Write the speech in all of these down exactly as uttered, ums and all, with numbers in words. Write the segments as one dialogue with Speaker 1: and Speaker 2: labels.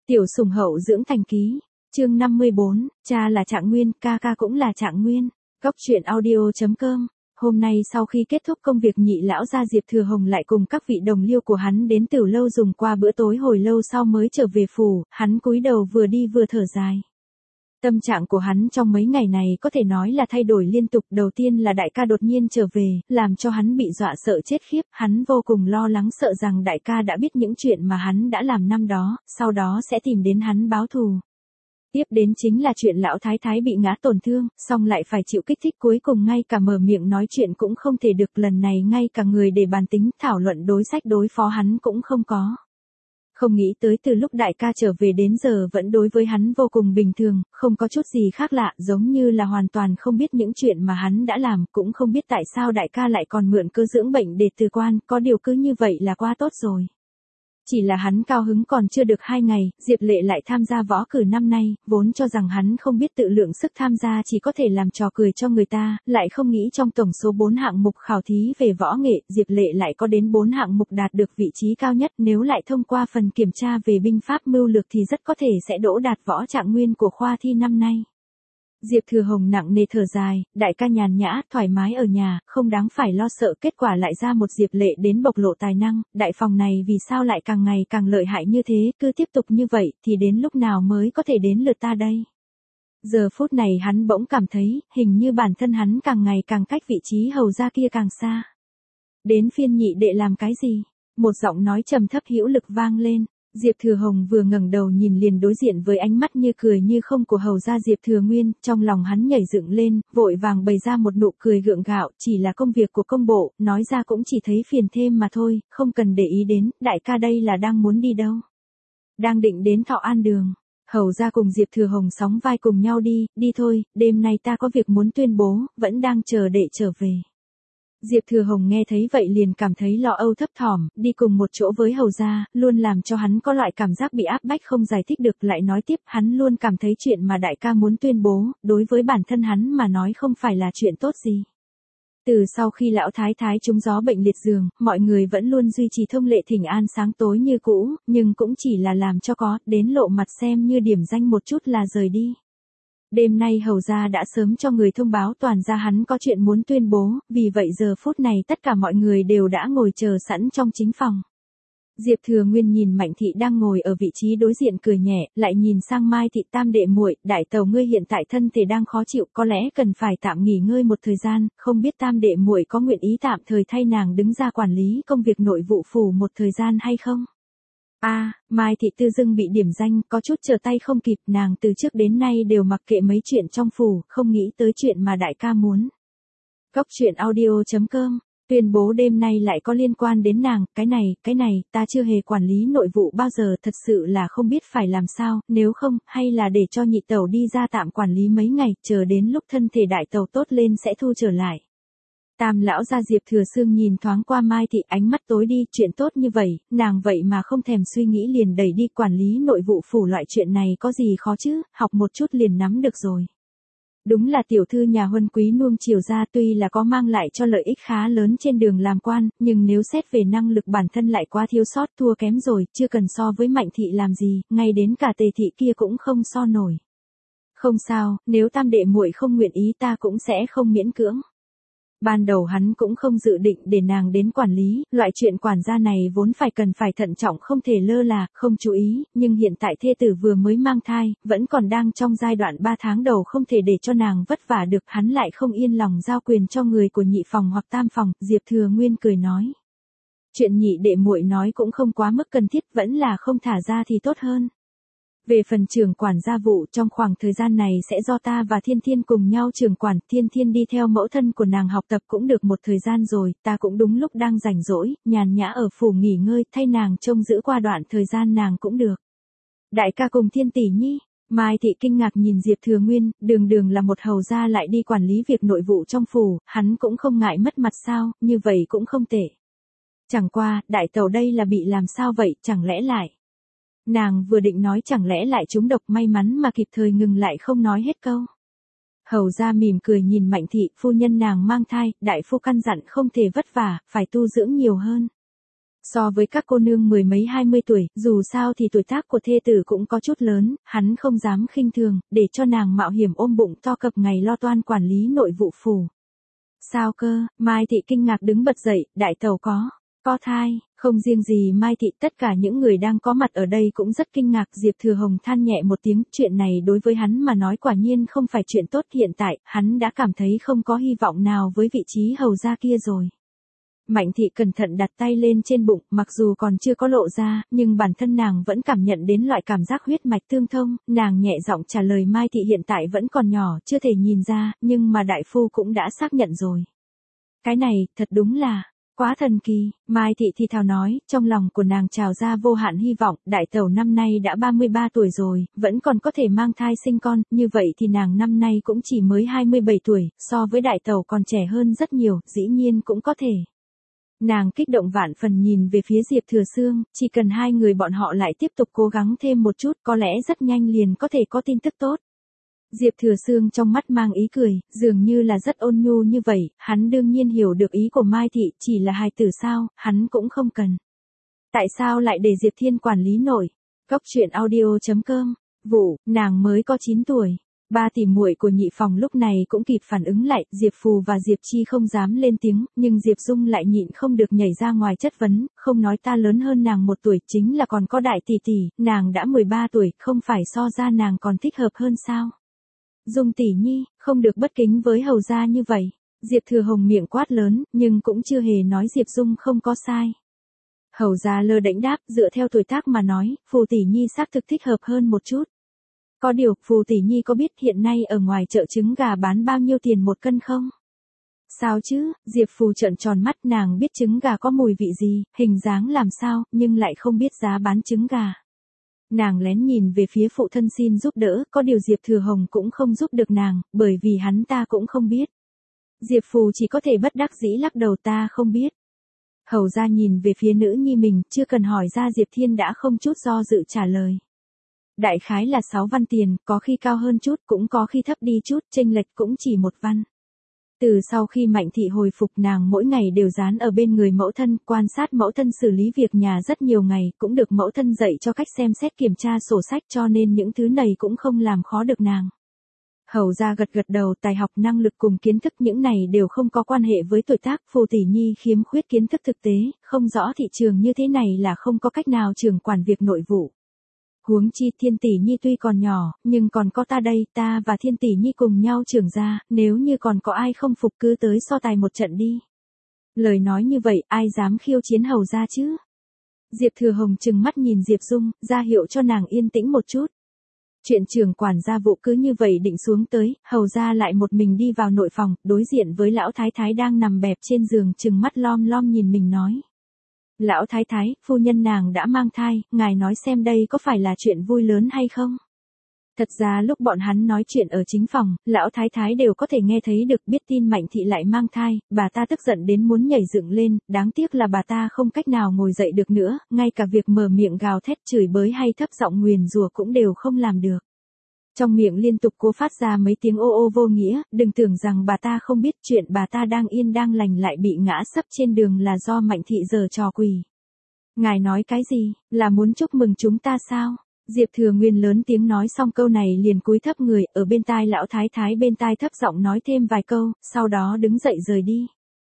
Speaker 1: Tiểu sủng hậu dưỡng thành ký, chương năm mươi bốn, cha là Trạng Nguyên, ca ca cũng là Trạng Nguyên. Góc truyện audio chấm com. Hôm nay sau khi kết thúc công việc, nhị lão gia Diệp Thừa Hồng lại cùng các vị đồng liêu của hắn đến Tử Lâu dùng qua bữa tối, hồi lâu sau mới trở về phủ, hắn cúi đầu vừa đi vừa thở dài. Tâm trạng của hắn trong mấy ngày này có thể nói là thay đổi liên tục. Đầu tiên là đại ca đột nhiên trở về, làm cho hắn bị dọa sợ chết khiếp, hắn vô cùng lo lắng sợ rằng đại ca đã biết những chuyện mà hắn đã làm năm đó, sau đó sẽ tìm đến hắn báo thù. Tiếp đến chính là chuyện lão thái thái bị ngã tổn thương, xong lại phải chịu kích thích, cuối cùng ngay cả mở miệng nói chuyện cũng không thể được, lần này ngay cả người để bàn tính, thảo luận đối sách đối phó hắn cũng không có. Không nghĩ tới từ lúc đại ca trở về đến giờ vẫn đối với hắn vô cùng bình thường, không có chút gì khác lạ, giống như là hoàn toàn không biết những chuyện mà hắn đã làm, cũng không biết tại sao đại ca lại còn mượn cơ dưỡng bệnh để từ quan, có điều cứ như vậy là quá tốt rồi. Chỉ là hắn cao hứng còn chưa được hai ngày, Diệp Lệ lại tham gia võ cử năm nay, vốn cho rằng hắn không biết tự lượng sức tham gia chỉ có thể làm trò cười cho người ta, lại không nghĩ trong tổng số bốn hạng mục khảo thí về võ nghệ, Diệp Lệ lại có đến bốn hạng mục đạt được vị trí cao nhất, nếu lại thông qua phần kiểm tra về binh pháp mưu lược thì rất có thể sẽ đỗ đạt võ trạng nguyên của khoa thi năm nay. Diệp Thừa Hồng nặng nề thở dài, đại ca nhàn nhã, thoải mái ở nhà, không đáng phải lo sợ, kết quả lại ra một Diệp Lệ đến bộc lộ tài năng, đại phòng này vì sao lại càng ngày càng lợi hại như thế, cứ tiếp tục như vậy, thì đến lúc nào mới có thể đến lượt ta đây? Giờ phút này hắn bỗng cảm thấy, hình như bản thân hắn càng ngày càng cách vị trí hầu gia kia càng xa. Đến phiên nhị đệ làm cái gì? Một giọng nói trầm thấp hữu lực vang lên. Diệp Thừa Hồng vừa ngẩng đầu nhìn liền đối diện với ánh mắt như cười như không của hầu gia Diệp Thừa Nguyên, trong lòng hắn nhảy dựng lên, vội vàng bày ra một nụ cười gượng gạo, chỉ là công việc của công bộ, nói ra cũng chỉ thấy phiền thêm mà thôi, không cần để ý đến, đại ca đây là đang muốn đi đâu? Đang định đến Thọ An Đường. Hầu gia cùng Diệp Thừa Hồng sóng vai cùng nhau đi, đi thôi, đêm nay ta có việc muốn tuyên bố, vẫn đang chờ đệ trở về. Diệp Thừa Hồng nghe thấy vậy liền cảm thấy lo âu thấp thỏm, đi cùng một chỗ với hầu gia, luôn làm cho hắn có loại cảm giác bị áp bách không giải thích được, lại nói tiếp, hắn luôn cảm thấy chuyện mà đại ca muốn tuyên bố, đối với bản thân hắn mà nói không phải là chuyện tốt gì. Từ sau khi lão thái thái trúng gió bệnh liệt giường, mọi người vẫn luôn duy trì thông lệ thỉnh an sáng tối như cũ, nhưng cũng chỉ là làm cho có, đến lộ mặt xem như điểm danh một chút là rời đi. Đêm nay hầu gia đã sớm cho người thông báo toàn gia hắn có chuyện muốn tuyên bố, vì vậy giờ phút này tất cả mọi người đều đã ngồi chờ sẵn trong chính phòng. Diệp Thừa Nguyên nhìn Mạnh thị đang ngồi ở vị trí đối diện cười nhẹ, lại nhìn sang Mai thị, tam đệ muội, đại tàu ngươi hiện tại thân thể đang khó chịu, có lẽ cần phải tạm nghỉ ngơi một thời gian, không biết tam đệ muội có nguyện ý tạm thời thay nàng đứng ra quản lý công việc nội vụ phủ một thời gian hay không? A, à, Mai thị tự dưng bị điểm danh, có chút trở tay không kịp, nàng từ trước đến nay đều mặc kệ mấy chuyện trong phủ, không nghĩ tới chuyện mà đại ca muốn. Góc truyện audio chấm com, tuyên bố đêm nay lại có liên quan đến nàng, cái này, cái này, ta chưa hề quản lý nội vụ bao giờ, thật sự là không biết phải làm sao, nếu không, hay là để cho nhị tẩu đi ra tạm quản lý mấy ngày, chờ đến lúc thân thể đại tẩu tốt lên sẽ thu trở lại. Tam lão gia Diệp Thừa Sương nhìn thoáng qua Mai thị, ánh mắt tối đi, chuyện tốt như vậy, nàng vậy mà không thèm suy nghĩ liền đẩy đi quản lý nội vụ phủ, loại chuyện này có gì khó chứ, học một chút liền nắm được rồi. Đúng là tiểu thư nhà huân quý nuông chiều ra, tuy là có mang lại cho lợi ích khá lớn trên đường làm quan, nhưng nếu xét về năng lực bản thân lại quá thiếu sót, thua kém rồi, chưa cần so với Mạnh thị làm gì, ngay đến cả Tề thị kia cũng không so nổi. Không sao, nếu tam đệ muội không nguyện ý ta cũng sẽ không miễn cưỡng. Ban đầu hắn cũng không dự định để nàng đến quản lý, loại chuyện quản gia này vốn phải cần phải thận trọng, không thể lơ là, không chú ý, nhưng hiện tại thê tử vừa mới mang thai, vẫn còn đang trong giai đoạn ba tháng đầu, không thể để cho nàng vất vả được, hắn lại không yên lòng giao quyền cho người của nhị phòng hoặc tam phòng, Diệp Thừa Nguyên cười nói. Chuyện nhị đệ muội nói cũng không quá mức cần thiết, vẫn là không thả ra thì tốt hơn. Về phần trưởng quản gia vụ, trong khoảng thời gian này sẽ do ta và Thiên Thiên cùng nhau trưởng quản, Thiên Thiên đi theo mẫu thân của nàng học tập cũng được một thời gian rồi, ta cũng đúng lúc đang rảnh rỗi, nhàn nhã ở phủ nghỉ ngơi, thay nàng trông giữ qua đoạn thời gian nàng cũng được. Đại ca cùng Thiên tỷ nhi, Mai thị kinh ngạc nhìn Diệp Thừa Nguyên, đường đường là một hầu gia lại đi quản lý việc nội vụ trong phủ, hắn cũng không ngại mất mặt sao, như vậy cũng không tệ. Chẳng qua, đại tẩu đây là bị làm sao vậy, chẳng lẽ lại... Nàng vừa định nói chẳng lẽ lại trúng độc, may mắn mà kịp thời ngừng lại không nói hết câu. Hầu gia mỉm cười nhìn Mạnh thị, phu nhân nàng mang thai, đại phu căn dặn không thể vất vả, phải tu dưỡng nhiều hơn. So với các cô nương mười mấy hai mươi tuổi, dù sao thì tuổi tác của thê tử cũng có chút lớn, hắn không dám khinh thường, để cho nàng mạo hiểm ôm bụng to cập ngày lo toan quản lý nội vụ phủ. Sao cơ? Mai Thị kinh ngạc đứng bật dậy, đại tẩu có, có thai, không riêng gì Mai Thị, tất cả những người đang có mặt ở đây cũng rất kinh ngạc. Diệp Thừa Hồng than nhẹ một tiếng, chuyện này đối với hắn mà nói quả nhiên không phải chuyện tốt, hiện tại, hắn đã cảm thấy không có hy vọng nào với vị trí hầu gia kia rồi. Mạnh Thị cẩn thận đặt tay lên trên bụng, mặc dù còn chưa có lộ ra, nhưng bản thân nàng vẫn cảm nhận đến loại cảm giác huyết mạch tương thông, nàng nhẹ giọng trả lời Mai Thị hiện tại vẫn còn nhỏ, chưa thể nhìn ra, nhưng mà đại phu cũng đã xác nhận rồi. Cái này, thật đúng là, quá thần kỳ, Mai Thị thì thào nói, trong lòng của nàng trào ra vô hạn hy vọng, đại tẩu năm nay đã ba mươi ba tuổi rồi, vẫn còn có thể mang thai sinh con, như vậy thì nàng năm nay cũng chỉ mới hai mươi bảy tuổi, so với đại tẩu còn trẻ hơn rất nhiều, dĩ nhiên cũng có thể. Nàng kích động vạn phần nhìn về phía Diệp Thừa Sương, chỉ cần hai người bọn họ lại tiếp tục cố gắng thêm một chút, có lẽ rất nhanh liền có thể có tin tức tốt. Diệp Thừa Sương trong mắt mang ý cười, dường như là rất ôn nhu như vậy, hắn đương nhiên hiểu được ý của Mai Thị, chỉ là hài tử sao, hắn cũng không cần. Tại sao lại để Diệp Thiên quản lý nổi? Góc truyện audio chấm com, vụ, nàng mới có chín tuổi. Ba tỷ muội của nhị phòng lúc này cũng kịp phản ứng lại, Diệp Phù và Diệp Chi không dám lên tiếng, nhưng Diệp Dung lại nhịn không được nhảy ra ngoài chất vấn, không nói ta lớn hơn nàng một tuổi, chính là còn có đại tỷ tỷ, nàng đã mười ba tuổi, không phải so ra nàng còn thích hợp hơn sao? Dung tỷ nhi, không được bất kính với hầu gia như vậy. Diệp Thừa Hồng miệng quát lớn, nhưng cũng chưa hề nói Diệp Dung không có sai. Hầu gia lơ đễnh đáp, dựa theo tuổi tác mà nói, Phù tỷ nhi xác thực thích hợp hơn một chút. Có điều, Phù tỷ nhi có biết hiện nay ở ngoài chợ trứng gà bán bao nhiêu tiền một cân không? Sao chứ? Diệp Phù trợn tròn mắt, nàng biết trứng gà có mùi vị gì, hình dáng làm sao, nhưng lại không biết giá bán trứng gà. Nàng lén nhìn về phía phụ thân xin giúp đỡ, có điều Diệp Thừa Hồng cũng không giúp được nàng, bởi vì hắn ta cũng không biết. Diệp Phù chỉ có thể bất đắc dĩ lắc đầu, ta không biết. Hầu gia nhìn về phía nữ nhi mình, chưa cần hỏi ra Diệp Thiên đã không chút do dự trả lời. Đại khái là sáu văn tiền, có khi cao hơn chút, cũng có khi thấp đi chút, chênh lệch cũng chỉ một văn. Từ sau khi Mạnh Thị hồi phục, nàng mỗi ngày đều dán ở bên người mẫu thân, quan sát mẫu thân xử lý việc nhà rất nhiều ngày, cũng được mẫu thân dạy cho cách xem xét kiểm tra sổ sách, cho nên những thứ này cũng không làm khó được nàng. Hầu gia gật gật đầu, tài học, năng lực cùng kiến thức những này đều không có quan hệ với tuổi tác, Phù tỷ nhi khiếm khuyết kiến thức thực tế, không rõ thị trường như thế này là không có cách nào trưởng quản việc nội vụ. Huống chi Thiên tỷ nhi tuy còn nhỏ, nhưng còn có ta đây, ta và Thiên tỷ nhi cùng nhau trưởng ra, nếu như còn có ai không phục cứ tới so tài một trận đi. Lời nói như vậy, ai dám khiêu chiến hầu gia chứ? Diệp Thừa Hồng trừng mắt nhìn Diệp Dung, ra hiệu cho nàng yên tĩnh một chút. Chuyện trưởng quản gia vụ cứ như vậy định xuống tới, hầu gia lại một mình đi vào nội phòng, đối diện với lão thái thái đang nằm bẹp trên giường, trừng mắt lom lom nhìn mình nói. Lão thái thái, phu nhân nàng đã mang thai, ngài nói xem đây có phải là chuyện vui lớn hay không? Thật ra lúc bọn hắn nói chuyện ở chính phòng, lão thái thái đều có thể nghe thấy được, biết tin Mạnh Thị lại mang thai, bà ta tức giận đến muốn nhảy dựng lên, đáng tiếc là bà ta không cách nào ngồi dậy được nữa, ngay cả việc mở miệng gào thét chửi bới hay thấp giọng nguyền rủa cũng đều không làm được. Trong miệng liên tục cố phát ra mấy tiếng ô ô vô nghĩa, đừng tưởng rằng bà ta không biết chuyện bà ta đang yên đang lành lại bị ngã sấp trên đường là do Mạnh Thị giở trò quỷ. Ngài nói cái gì, là muốn chúc mừng chúng ta sao? Diệp Thừa Nguyên lớn tiếng nói xong câu này liền cúi thấp người, ở bên tai lão thái thái bên tai thấp giọng nói thêm vài câu, sau đó đứng dậy rời đi.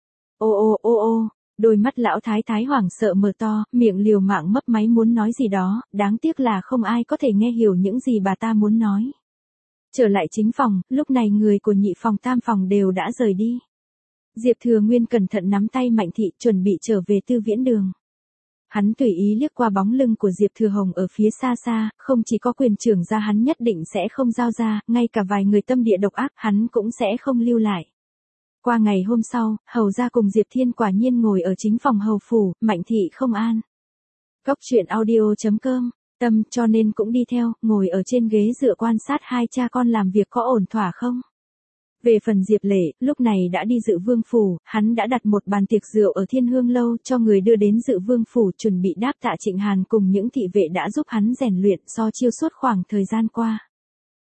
Speaker 1: Ô ô ô ô, đôi mắt lão thái thái hoảng sợ mở to, miệng liều mạng mấp máy muốn nói gì đó, đáng tiếc là không ai có thể nghe hiểu những gì bà ta muốn nói. Trở lại chính phòng, lúc này người của nhị phòng tam phòng đều đã rời đi. Diệp Thừa Nguyên cẩn thận nắm tay Mạnh Thị chuẩn bị trở về Tư Viễn Đường. Hắn tùy ý liếc qua bóng lưng của Diệp Thừa Hồng ở phía xa xa, không chỉ có quyền trưởng gia hắn nhất định sẽ không giao ra, ngay cả vài người tâm địa độc ác hắn cũng sẽ không lưu lại. Qua ngày hôm sau, hầu gia cùng Diệp Thiên quả nhiên ngồi ở chính phòng hầu phủ, Mạnh Thị không an. Góc truyện audio chấm com, tâm cho nên cũng đi theo, ngồi ở trên ghế dựa quan sát hai cha con làm việc có ổn thỏa không. Về phần Diệp Lệ, lúc này đã đi dự vương phủ, hắn đã đặt một bàn tiệc rượu ở Thiên Hương Lâu cho người đưa đến dự vương phủ, chuẩn bị đáp tạ Trịnh Hàn cùng những thị vệ đã giúp hắn rèn luyện so chiêu suốt khoảng thời gian qua.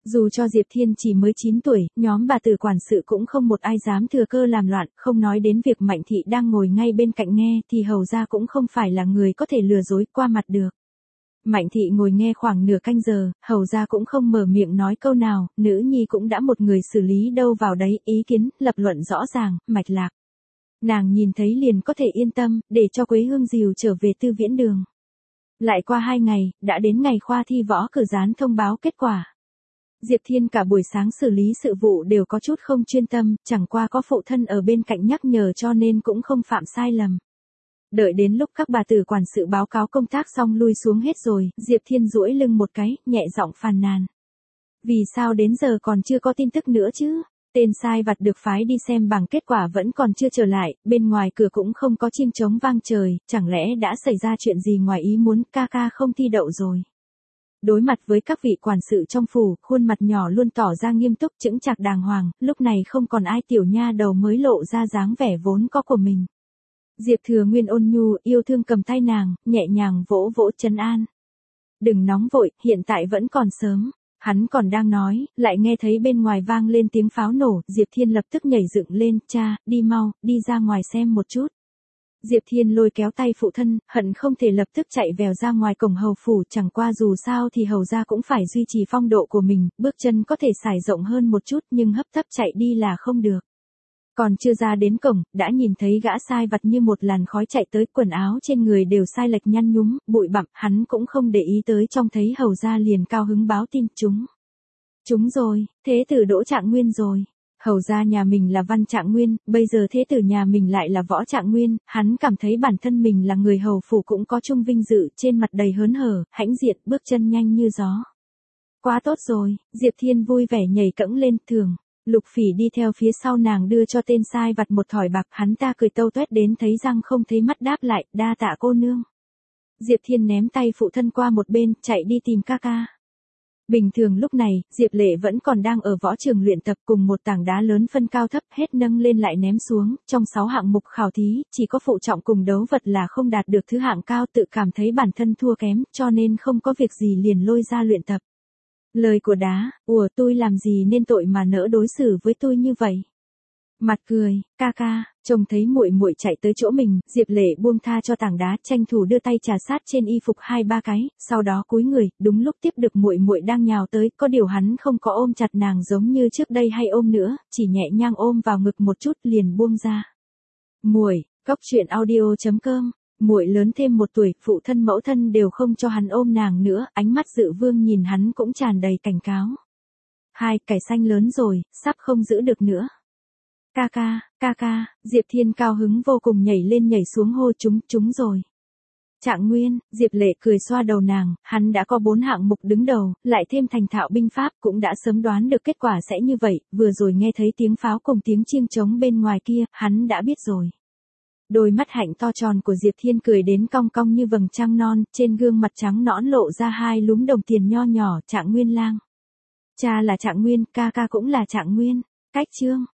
Speaker 1: Dù cho Diệp Thiên chỉ mới chín tuổi, nhóm bà tử quản sự cũng không một ai dám thừa cơ làm loạn, không nói đến việc Mạnh thị đang ngồi ngay bên cạnh nghe thì hầu ra cũng không phải là người có thể lừa dối qua mặt được. Mạnh thị ngồi nghe khoảng nửa canh giờ, hầu ra cũng không mở miệng nói câu nào, nữ nhi cũng đã một người xử lý đâu vào đấy, ý kiến, lập luận rõ ràng, mạch lạc. Nàng nhìn thấy liền có thể yên tâm, để cho Quế Hương dìu trở về Tư Viễn Đường. Lại qua hai ngày, đã đến ngày khoa thi võ cử dán thông báo kết quả. Diệp Thiên cả buổi sáng xử lý sự vụ đều có chút không chuyên tâm, chẳng qua có phụ thân ở bên cạnh nhắc nhở cho nên cũng không phạm sai lầm. Đợi đến lúc các bà tử quản sự báo cáo công tác xong lui xuống hết rồi, Diệp Thiên duỗi lưng một cái, nhẹ giọng phàn nàn. Vì sao đến giờ còn chưa có tin tức nữa chứ? Tên sai vặt được phái đi xem bảng kết quả vẫn còn chưa trở lại, bên ngoài cửa cũng không có chim trống vang trời, chẳng lẽ đã xảy ra chuyện gì ngoài ý muốn, ca ca không thi đậu rồi. Đối mặt với các vị quản sự trong phủ, khuôn mặt nhỏ luôn tỏ ra nghiêm túc chững chạc đàng hoàng, lúc này không còn ai tiểu nha đầu mới lộ ra dáng vẻ vốn có của mình. Diệp Thừa Nguyên ôn nhu, yêu thương cầm tay nàng, nhẹ nhàng vỗ vỗ trấn an. Đừng nóng vội, hiện tại vẫn còn sớm. Hắn còn đang nói, lại nghe thấy bên ngoài vang lên tiếng pháo nổ, Diệp Thiên lập tức nhảy dựng lên, cha, đi mau, đi ra ngoài xem một chút. Diệp Thiên lôi kéo tay phụ thân, hận không thể lập tức chạy vèo ra ngoài cổng hầu phủ, chẳng qua dù sao thì hầu gia cũng phải duy trì phong độ của mình, bước chân có thể xải rộng hơn một chút nhưng hấp tấp chạy đi là không được. Còn chưa ra đến cổng, đã nhìn thấy gã sai vặt như một làn khói chạy tới, quần áo trên người đều sai lệch nhăn nhúm, bụi bặm, hắn cũng không để ý tới, trông thấy hầu gia liền cao hứng báo tin chúng. Chúng rồi, thế tử Đỗ Trạng Nguyên rồi. Hầu gia nhà mình là Văn Trạng Nguyên, bây giờ thế tử nhà mình lại là Võ Trạng Nguyên, hắn cảm thấy bản thân mình là người hầu phủ cũng có chung vinh dự, trên mặt đầy hớn hở, hãnh diện, bước chân nhanh như gió. Quá tốt rồi, Diệp Thiên vui vẻ nhảy cẫng lên, thường. Lục Phỉ đi theo phía sau nàng đưa cho tên sai vặt một thỏi bạc, hắn ta cười tâu tuét đến thấy răng không thấy mắt đáp lại, đa tạ cô nương. Diệp Thiên ném tay phụ thân qua một bên, chạy đi tìm ca ca. Bình thường lúc này, Diệp Lệ vẫn còn đang ở võ trường luyện tập, cùng một tảng đá lớn phân cao thấp hết nâng lên lại ném xuống, trong sáu hạng mục khảo thí, chỉ có phụ trọng cùng đấu vật là không đạt được thứ hạng cao, tự cảm thấy bản thân thua kém, cho nên không có việc gì liền lôi ra luyện tập. Lời của đá, ủa tôi làm gì nên tội mà nỡ đối xử với tôi như vậy. Mặt cười, ca ca, trông thấy muội muội chạy tới chỗ mình, Diệp Lệ buông tha cho tảng đá, tranh thủ đưa tay trà sát trên y phục hai ba cái, sau đó cúi người, đúng lúc tiếp được muội muội đang nhào tới, có điều hắn không có ôm chặt nàng giống như trước đây hay ôm nữa, chỉ nhẹ nhàng ôm vào ngực một chút liền buông ra. Muội, Cóc Truyện Audio chấm com. Muội lớn thêm một tuổi, phụ thân mẫu thân đều không cho hắn ôm nàng nữa, ánh mắt Dự Vương nhìn hắn cũng tràn đầy cảnh cáo. Hai, cải xanh lớn rồi, sắp không giữ được nữa. Ca ca, ca ca, Diệp Thiên cao hứng vô cùng nhảy lên nhảy xuống hô chúng, chúng rồi. Trạng Nguyên, Diệp Lệ cười xoa đầu nàng, hắn đã có bốn hạng mục đứng đầu, lại thêm thành thạo binh pháp cũng đã sớm đoán được kết quả sẽ như vậy, vừa rồi nghe thấy tiếng pháo cùng tiếng chiêng trống bên ngoài kia, hắn đã biết rồi. Đôi mắt hạnh to tròn của Diệp Thiên cười đến cong cong như vầng trăng non, trên gương mặt trắng nõn lộ ra hai lúm đồng tiền nho nhỏ, Trạng Nguyên lang. Cha là Trạng Nguyên, ca ca cũng là Trạng Nguyên. Cách chương